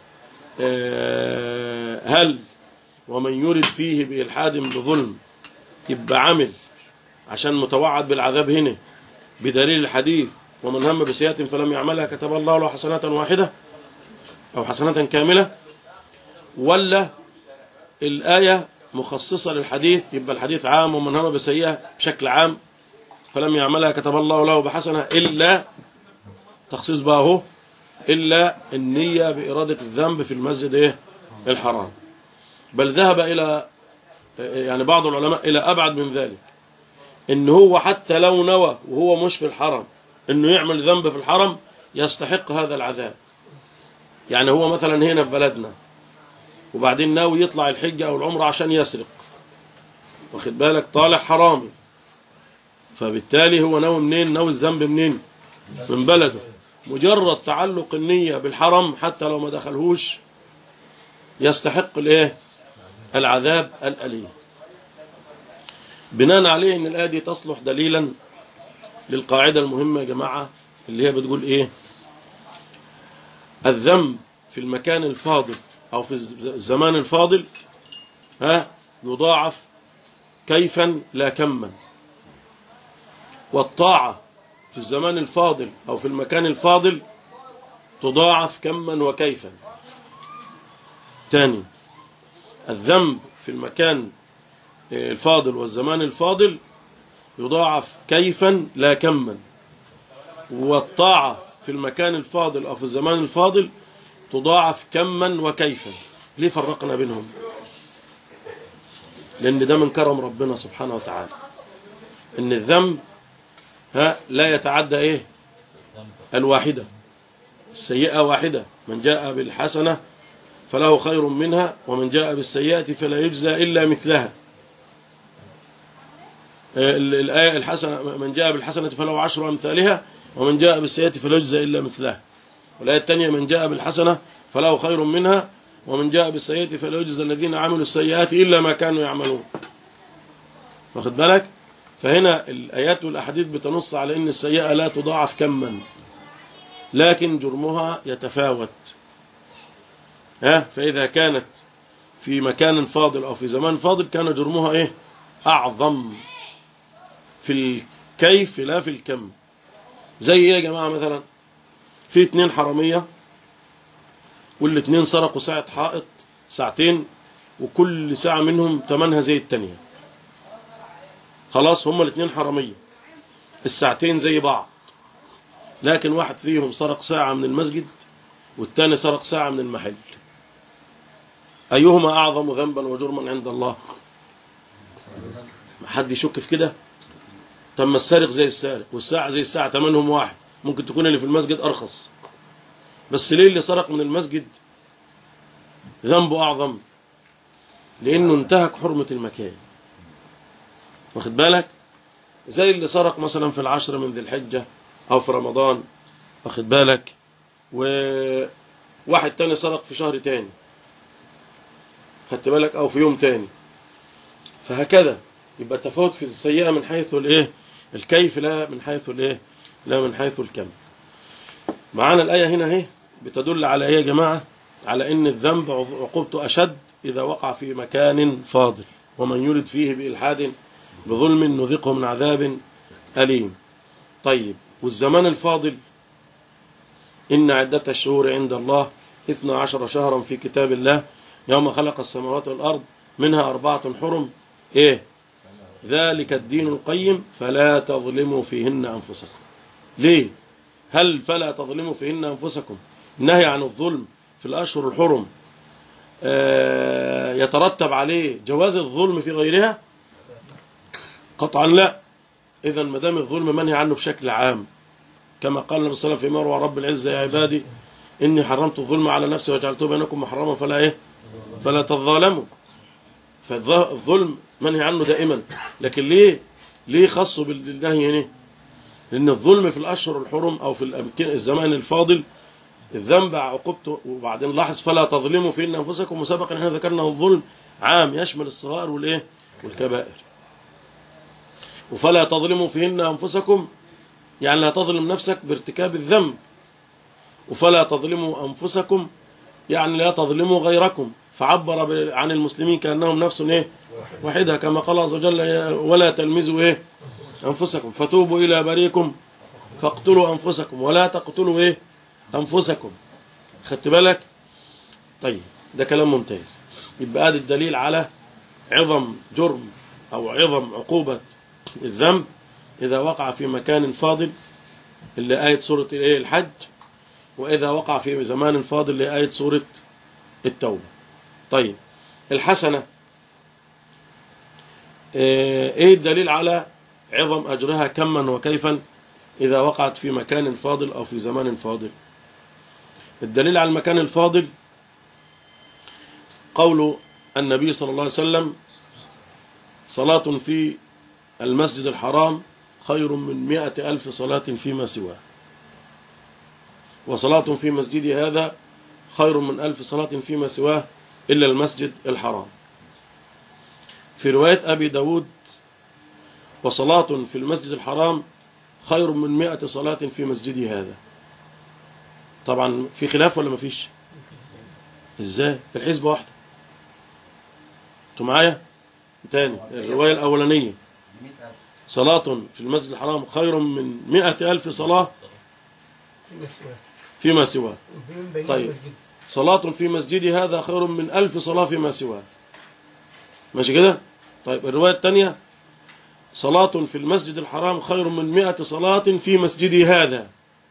آه هل ومن يرد فيه بإلحاد بظلم يبقى عمل عشان متوعد بالعذاب هنا بدليل الحديث ومن هم بسيئة فلم يعملها كتب الله له حسنة واحدة أو حسنة كاملة، ولا الآية مخصصة للحديث يبقى الحديث عام ومن هم بسيئة بشكل عام؟ فلم يعملها كتب الله له بحسنة، إلا تخصيص بقى اهو، إلا النية بإرادة الذنب في المسجد إيه الحرام. بل ذهب إلى يعني بعض العلماء إلى أبعد من ذلك، إن هو حتى لو نوى وهو مش في الحرم إنه يعمل ذنب في الحرم يستحق هذا العذاب. يعني هو مثلا هنا في بلدنا وبعدين ناوي يطلع الحجة أو العمرة عشان يسرق، واخد بالك، طالع حرامي، فبالتالي هو ناوي منين؟ ناوي الذنب منين؟ من بلده. مجرد تعلق النية بالحرم حتى لو ما دخلهوش يستحق الايه؟ العذاب الأليم. بناء عليه ان الآية دي تصلح دليلا للقاعدة المهمة يا جماعة اللي هي بتقول ايه؟ الذنب في المكان الفاضل او في الزمان الفاضل ها يضاعف كيفا لا كما، والطاعة في الزمان الفاضل أو في المكان الفاضل تضاعف كما وكيفا. تاني، الذنب في المكان الفاضل والزمان الفاضل يضاعف كيفا لا كما، والطاعة في المكان الفاضل أو في الزمان الفاضل تضاعف كما وكيفا. ليه فرقنا بينهم؟ لأن ده من كرم ربنا سبحانه وتعالى، إن الذنب ها لا يتعدى ايه؟ الواحدة، السيئة واحدة، من جاء بالحسنة فله خير منها ومن جاء بالسيئة فلا يجزى إلا مثلها. الآية الحسنة من جاء بالحسنة فله عشر أمثالها ومن جاء بالسيئة فلا يجزى إلا مثلها. والآية الثانية من جاء بالحسنة فله خير منها ومن جاء بالسيئة فلا يجزى الذين عملوا السيئات إلا ما كانوا يعملون. واخد بالك؟ فهنا الآيات والأحاديث بتنص على أن السيئة لا تضاعف كما، لكن جرمها يتفاوت. ها فإذا كانت في مكان فاضل أو في زمان فاضل كان جرمها إيه؟ أعظم في الكيف لا في الكم. زي إيه يا جماعة؟ مثلا في اتنين حرامية والاتنين سرقوا ساعة حائط ساعتين وكل ساعة منهم تمنها زي التانية، خلاص هما الاثنين حرامية، الساعتين زي بعض، لكن واحد فيهم سرق ساعة من المسجد والتاني سرق ساعة من المحل. أيهما أعظم ذنبا وجرما عند الله؟ حد يشك في كده؟ تم السارق زي السارق والساعة زي الساعة، تمنهم واحد، ممكن تكون اللي في المسجد أرخص، بس ليه اللي سرق من المسجد ذنبه أعظم؟ لأنه انتهك حرمة المكان. واخد بالك؟ زي اللي سرق مثلا في العشر من ذي الحجة أو في رمضان، واخد بالك، وواحد تاني سرق في شهر تاني، خدت بالك، أو في يوم تاني، فهكذا يبقى تفاوت في السيئة من حيث الايه؟ الكيف لا من حيث الايه؟ لا من حيث الكم. معانا الآية هنا اهي بتدل على ايه يا جماعة؟ على ان الذنب عقوبته أشد إذا وقع في مكان فاضل، ومن يرد فيه بإلحاد بظلم نذقه من عذاب أليم. طيب والزمان الفاضل؟ إن عدة الشهور عند الله اثنا عشر شهرا في كتاب الله يوم خلق السماوات والأرض منها أربعة حرم إيه؟ ذلك الدين القيم فلا تظلموا فيهن أنفسكم. ليه؟ هل فلا تظلموا فيهن أنفسكم النهي عن الظلم في الأشهر الحرم آه يترتب عليه جواز الظلم في غيرها؟ قطعا لا. إذا ما دام الظلم منهي عنه بشكل عام، كما قال النبي صلى الله عليه وسلم في مروى رب العزة: يا عبادي إني حرمت الظلم على نفسي وجعلته بينكم محرما فلا إيه؟ فلا تظالموا. فالظلم منهي عنه دائما، لكن ليه ليه خصوا بالنهي هنا؟ لأن الظلم في الأشهر الحرم أو في الزمان الفاضل الذنب عقوبته. وبعدين لاحظ: فلا تظلموا فيهن أنفسكم، وسبق أن احنا ذكرنا الظلم عام يشمل الصغائر والإيه؟ والكبائر. وفلا تظلموا فيهن أنفسكم يعني لا تظلم نفسك بارتكاب الذنب، وفلا تظلموا أنفسكم يعني لا تظلموا غيركم، فعبر عن المسلمين كأنهم نفس إيه؟ واحدة، كما قال عز وجل: ولا تلمزوا إيه؟ أنفسكم فتوبوا إلى بريكم فاقتلوا أنفسكم ولا تقتلوا إيه؟ أنفسكم. خدت بالك؟ طيب ده كلام ممتاز. يبقى هذا الدليل على عظم جرم أو عظم عقوبة الذنب إذا وقع في مكان فاضل اللي آية سورة الايه الحج، وإذا وقع في زمان فاضل اللي آية سورة التوبة. طيب الحسنة ايه الدليل على عظم أجرها كما وكيفا إذا وقعت في مكان فاضل أو في زمان فاضل؟ الدليل على المكان الفاضل قول النبي صلى الله عليه وسلم: صلاة في المسجد الحرام خير من مئة ألف صلاة فيما سواه، وصلاة في مسجدي هذا خير من ألف صلاة فيما سواه إلا المسجد الحرام. في رواية أبي داود: وصلاة في المسجد الحرام خير من مئة صلاة في مسجدي هذا. طبعا في خلاف ولا مفيش؟ ازاي؟ الحسبة واحدة. انتوا معايا؟ تاني الرواية الأولانية: صلاة في المسجد الحرام خير من مئة ألف صلاة فيما سواه. طيب صلاة في مسجدي هذا خير من ألف صلاة فيما سواه. ماشي كده؟ طيب الرواية الثانية: صلاة في المسجد الحرام خير من مئة صلاة في مسجدي هذا.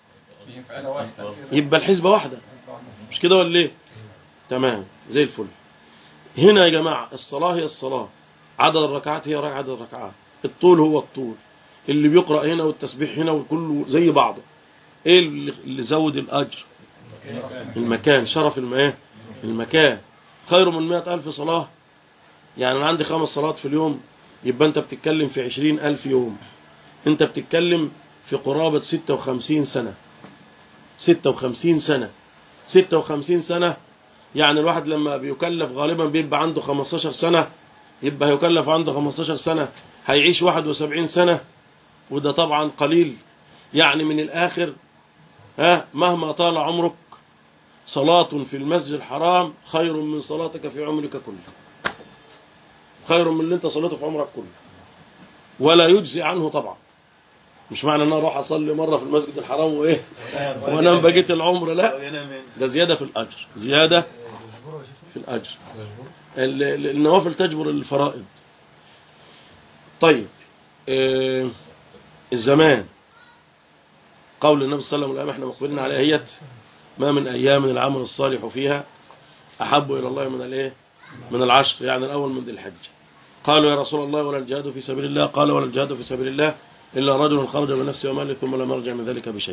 يبقى الحسبة واحدة، مش كده ولا ايه؟ تمام زي الفل. هنا يا جماعة الصلاة هي الصلاة، عدد الركعات هي عدد الركعات، الطول هو الطول، اللي بيقرأ هنا والتسبيح هنا وكله زي بعضه. ايه اللي زود الأجر؟ المكان، شرف الماء المكان. خير من مئة ألف صلاة، يعني أنا عندي خمس صلوات في اليوم، يبقى أنت بتتكلم في عشرين ألف يوم، أنت بتتكلم في قرابة ستة وخمسين سنة. ستة وخمسين سنة ستة وخمسين سنة يعني الواحد لما بيكلف غالبا بيبقى عنده خمستاشر سنة، يبقى هيكلف عنده خمستاشر سنة هيعيش واحد وسبعين سنة، وده طبعا قليل. يعني من الآخر ها مهما طال عمرك، صلاة في المسجد الحرام خير من صلاتك في عمرك كله، خير من اللي انت صليته في عمرك كله، ولا يجزي عنه طبعا. مش معنى ان انا اروح اصلي مره في المسجد الحرام وايه وانام بقيه العمر، لا، ده زياده في الاجر، زياده في الاجر. النوافل تجبر الفرائض. طيب آه الزمان، قول النبي صلى الله عليه وسلم احنا مقبلين على ايات: ما من ايام العمل الصالح فيها احب الى الله من الايه من العشر، يعني الاول من ذي الحج. قالوا يا رسول الله ولا الجهاد في سبيل الله؟ قال ولا الجهاد في سبيل الله إلا رجل خرج بنفسه وماله ثم لم يرجع من ذلك بشيء.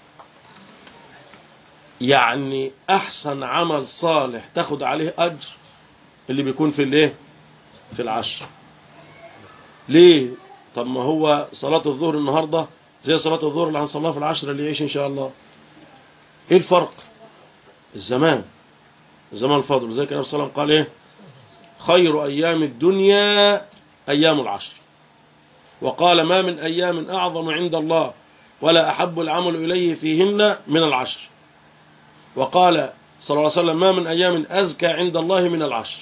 يعني أحسن عمل صالح تاخد عليه أجر اللي بيكون في الايه في العشر. ليه؟ طب ما هو صلاة الظهر النهاردة زي صلاة الظهر اللي هنصليها في العشر اللي يعيش إن شاء الله. إيه الفرق؟ الزمان، الزمان الفاضل. زي كده النبي صلى الله عليه وسلم قال إيه؟ خير أيام الدنيا أيام العشر، وقال ما من أيام أعظم عند الله ولا أحب العمل إليه فيهن من العشر، وقال صلى الله عليه وسلم ما من أيام أزكى عند الله من العشر.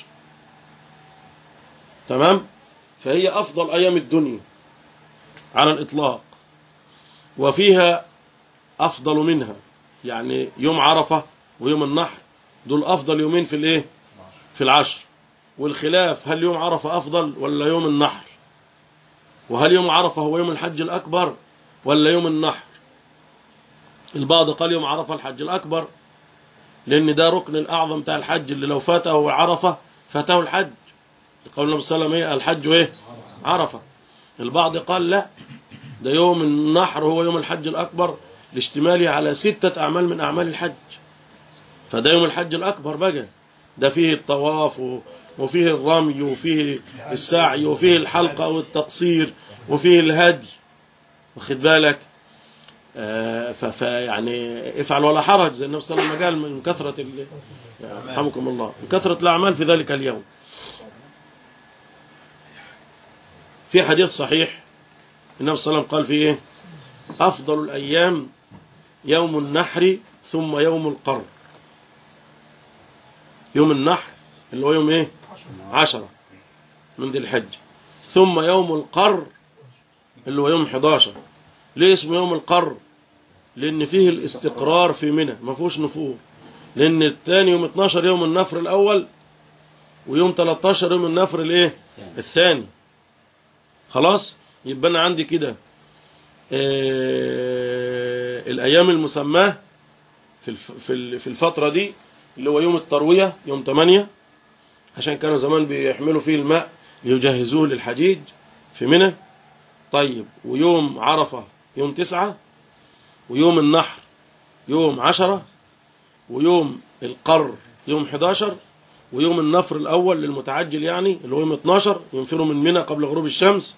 تمام؟ فهي أفضل أيام الدنيا على الإطلاق، وفيها أفضل منها، يعني يوم عرفة ويوم النحر دول أفضل يومين في الإيه؟ في العشر. والخلاف هل يوم عرفة أفضل ولا يوم النحر، وهل يوم عرفة هو يوم الحج الأكبر ولا يوم النحر. البعض قال يوم عرفة الحج الأكبر لأن ده ركن الأعظم بتاع الحج اللي لو فاته عرفة فاته الحج، قول النبي صلى الله عليه وسلم الحج إيه؟ عرفة. البعض قال لا، ده يوم النحر هو يوم الحج الأكبر لاشتماله على ستة أعمال من أعمال الحج، فده يوم الحج الأكبر بقى، ده فيه الطواف وفيه الرمي وفيه السعي وفيه الحلقة والتقصير وفيه الهدي، واخد بالك؟ آه فيعني افعل ولا حرج زي النبي صلى الله عليه وسلم قال من كثرة رحمكم الله من كثرة الأعمال في ذلك اليوم. في حديث صحيح النبي صلى الله عليه وسلم قال فيه ايه؟ أفضل الأيام يوم النحر ثم يوم القر. يوم النحر اللي هو يوم ايه؟ عشرة من ذي الحج، ثم يوم القر اللي هو يوم حداشر. ليه اسمه يوم القر؟ لأن فيه الاستقرار في منى، ما فيهوش نفور، لأن الثاني يوم اتناشر يوم النفر الأول، ويوم تلتاشر يوم النفر الايه؟ الثاني. خلاص؟ يبقى أنا عندي كده آه الأيام المسماة في في الفترة دي اللي هو يوم التروية يوم ثمانية، عشان كانوا زمان بيحملوا فيه الماء ليجهزوه للحجيج في منى. طيب، ويوم عرفة يوم تسعة، ويوم النحر يوم عشرة، ويوم القر يوم حداشر، ويوم النفر الأول للمتعجل يعني اللي هو يوم اتناشر ينفروا من منى قبل غروب الشمس،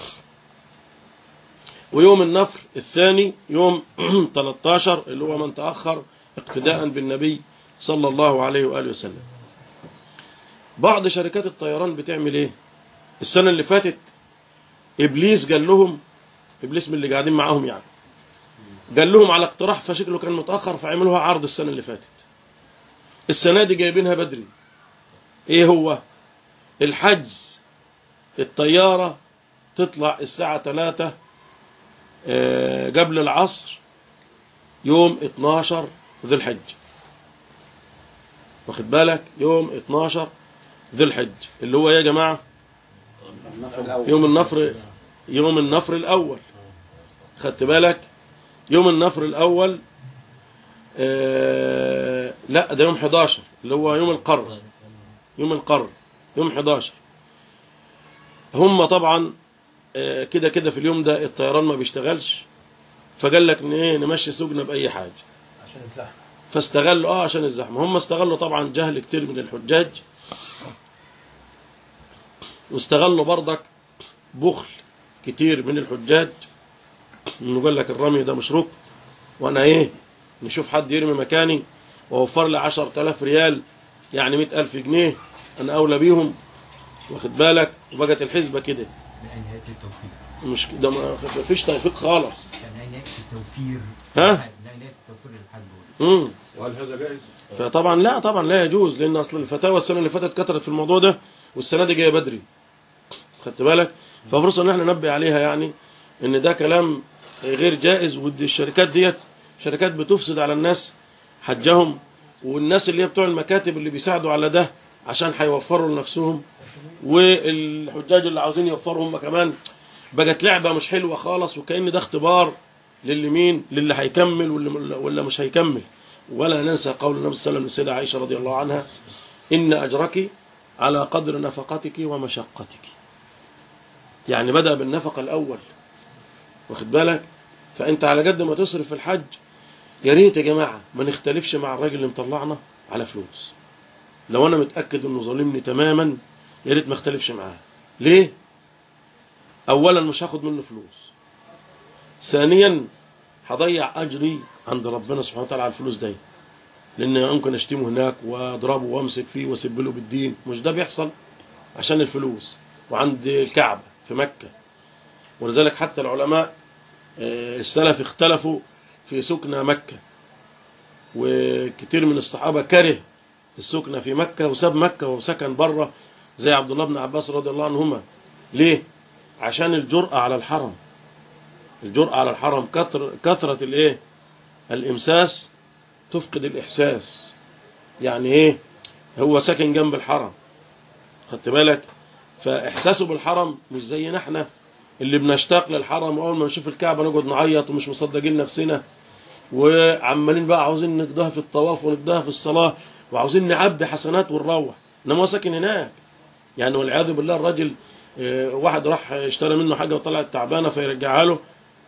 ويوم النفر الثاني يوم تلتاشر اللي هو من تأخر اقتداء بالنبي صلى الله عليه وآله وسلم. بعض شركات الطيران بتعمل ايه؟ السنة اللي فاتت إبليس قال لهم، إبليس من اللي قاعدين معاهم يعني، قال لهم على اقتراح فشكله كان متأخر فعملوها عرض السنة اللي فاتت. السنة دي جايبينها بدري. ايه هو؟ الحجز الطيارة تطلع الساعة ثلاثة قبل العصر يوم اتناشر ذي الحج. واخد بالك؟ يوم اتناشر ذي الحج اللي هو يا جماعة يوم النفر، يوم النفر الأول. خدت بالك؟ يوم النفر الأول آه لا ده يوم حداشر اللي هو يوم القر، يوم القر يوم حداشر. هم طبعا آه كده كده في اليوم ده الطيران ما بيشتغلش، فقال لك ايه نمشي سوقنا بأي حاجة عشان الزحمة. فاستغلوا اه عشان الزحمة. هم استغلوا طبعا جهل كتير من الحجاج، واستغلوا برضك بخل كتير من الحجاج، انه قال لك الرمي ده مش ركن، وانا ايه نشوف حد يرمي مكاني ووفر لي عشرة آلاف ريال يعني مئة ألف جنيه انا اولى بيهم. واخد بالك؟ وبقت الحسبة كده. نهاية التوفيق مش ده ما فيش توفيق خالص. نهاية التوفير. ها؟ نهاية التوفير للحج. امم وهل هذا جائز؟ فطبعا لا، طبعا لا يجوز، لان اصل الفتاوى السنه اللي فاتت كترت في الموضوع ده، والسنه دي جايه بدري. خدت بالك؟ ففرصه ان احنا ننبه عليها يعني ان ده كلام غير جائز، ودي الشركات ديت شركات بتفسد على الناس حجهم، والناس اللي هي بتوع المكاتب اللي بيساعدوا على ده عشان هيوفروا لنفسهم، والحجاج اللي عاوزين يوفروا هم كمان. بقت لعبه مش حلوه خالص، وكأن ده اختبار للي مين للي هيكمل واللي ولا مش هيكمل. ولا ننسى قول النبي صلى الله عليه وسلم للسيدة عائشة رضي الله عنها: إن أجرك على قدر نفقتك ومشقتك. يعني بدأ بالنفقة الأول. واخد بالك؟ فأنت على قد ما تصرف في الحج، يا ريت يا جماعة ما نختلفش مع الراجل اللي مطلعنا على فلوس. لو أنا متأكد إنه ظالمني تماما يا ريت ما اختلفش معاه. ليه؟ أولا مش هاخد منه فلوس، ثانيا هضيع أجري عند ربنا سبحانه وتعالى على الفلوس دي، لأن ممكن أشتمه هناك وأضربه وأمسك فيه وأسب له بالدين. مش ده بيحصل عشان الفلوس. وعند الكعبة في مكة، ولذلك حتى العلماء السلف اختلفوا في سكنة مكة، وكتير من الصحابة كره السكنة في مكة وساب مكة وسكن بره زي عبد الله بن عباس رضي الله عنهما. ليه؟ عشان الجرأة على الحرم. الجرأة على الحرم كثر كثرة الايه الامساس تفقد الاحساس. يعني ايه؟ هو ساكن جنب الحرم، خدت بالك؟ فاحساسه بالحرم مش زينا احنا اللي بنشتاق للحرم، واول ما نشوف الكعبه نقعد نعيط ومش مصدقين نفسنا، وعمالين بقى عاوزين نقضيها في الطواف ونقضيها في الصلاه وعاوزين نعبي حسنات ونروح. انما هو ساكن هناك يعني، والعياذ بالله. الراجل واحد راح اشترى منه حاجه وطلعت تعبانه فيرجعها له،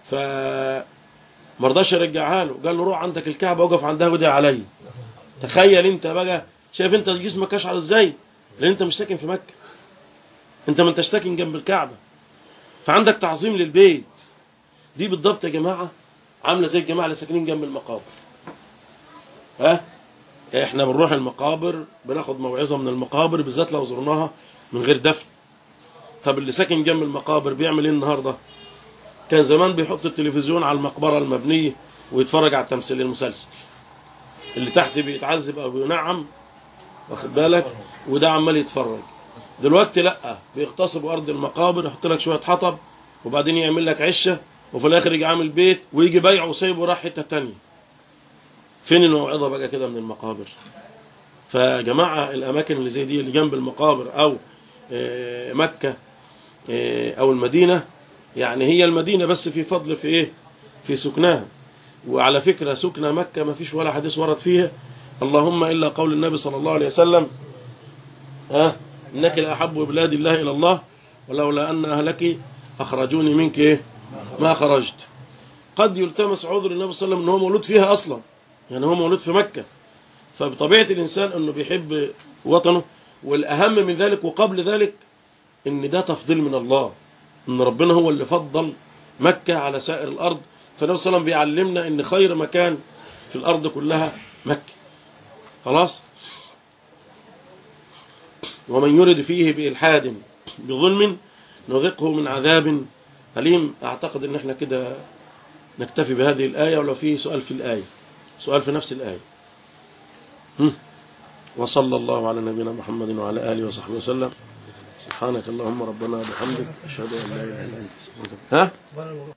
فما رضاش يرجعها له، قال له روح عندك الكعبه وقف عندها ودي علي. تخيل انت بقى، شايف انت جسمك اشعر ازاي؟ لان انت مش ساكن في مكه، انت ما انتش ساكن جنب الكعبه، فعندك تعظيم للبيت. دي بالضبط يا جماعه عامله زي الجماعه اللي ساكنين جنب المقابر. ها احنا بنروح المقابر بناخد موعظه من المقابر، بالذات لو زرناها من غير دفن. طب اللي ساكن جنب المقابر بيعمل ايه النهارده؟ كان زمان بيحط التلفزيون على المقبره المبنيه ويتفرج على التمثيل المسلسل، اللي تحت بيتعذب او بينعم، واخد بالك؟ وده عمال يتفرج. دلوقتي لا، بيغتصبوا ارض المقابر، يحط لك شويه حطب وبعدين يعمل لك عشه، وفي الاخر يجي عامل بيت ويجي بيعه وسايبه راح حته ثانيه. فين الموعظه بقى كده من المقابر؟ فجماعه الاماكن اللي زي دي اللي جنب المقابر او مكه او المدينه يعني هي المدينة بس في فضل في إيه؟ في سكناها. وعلى فكرة سكنى مكة ما فيش ولا حديث ورد فيها اللهم إلا قول النبي صلى الله عليه وسلم ها إنك لأحب بلاد الله إلى الله ولولا أن أهلك أخرجوني منك إيه؟ ما خرجت. قد يلتمس عذر النبي صلى الله عليه وسلم أنه مولود فيها أصلا، يعني هو مولود في مكة، فبطبيعة الإنسان أنه بيحب وطنه. والأهم من ذلك وقبل ذلك إن ده تفضيل من الله، إن ربنا هو اللي فضل مكة على سائر الأرض. فالنبي صلى الله عليه وسلم بيعلمنا إن خير مكان في الأرض كلها مكة. خلاص. ومن يرد فيه بإلحاد بظلم نذقه من عذاب أليم. أعتقد إن احنا كده نكتفي بهذه الآية، ولو فيه سؤال في الآية، سؤال في نفس الآية. وصلى الله على نبينا محمد وعلى آله وصحبه وسلم. سبحانك اللهم ربنا وبحمدك أشهد أن لا إله إلا أنت. ها